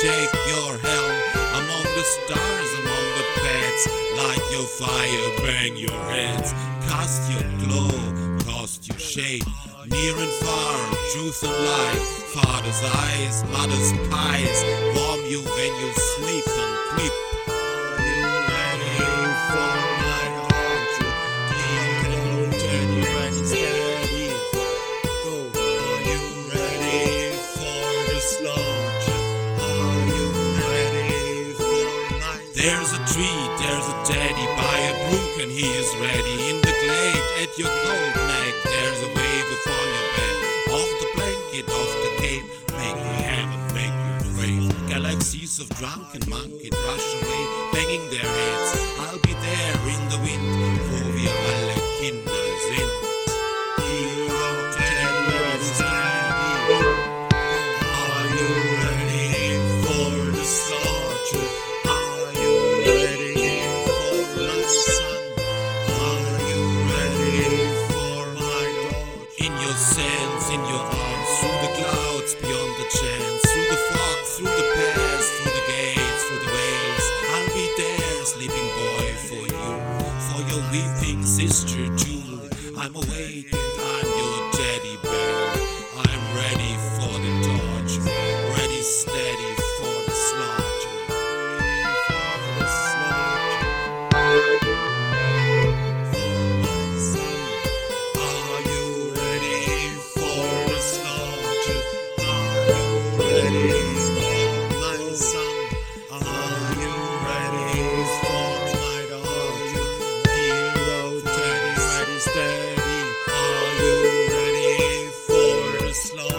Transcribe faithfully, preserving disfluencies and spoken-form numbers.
take your helm among the stars, among the pets. Light your fire, bang your heads, cast your glow, cast your shade. Near and far, truth and light, father's eyes, mother's pies, warm you when you sleep and creep. Are you ready for my country? Go, turn you ready, steady. Go. Are you ready for the slaughter? Are you ready for night? There's a tree, there's a daddy by a brook, and he is ready in the glade at your cold neck. There's a wave upon your bed, off the blanket, off the cape. Make you heaven, make you brave. Galaxies of drunken monkeys rush away, banging their heads. I'll be there in the wind, wo wir alle Kinder sind. Hero, Teddy, ready, steady. Are you ready for the slaughter? Are you ready for my son? Are you ready for my daughter? In your sands, in your arms, through the clouds, beyond the chance, through the fog, through the past, through the gates, through the waves. I'll be there, sleeping boy, for you, for your weeping sister too. I'm awake and I'm your teddy bear. I'm ready for the torture, ready steady for the slaughter. Ready for the slaughter. For my son. Are you ready for the slaughter? Are you ready for my son? Are you ready for my daughter? Hero, Teddy, ready, steady. Are you ready for the slaughter?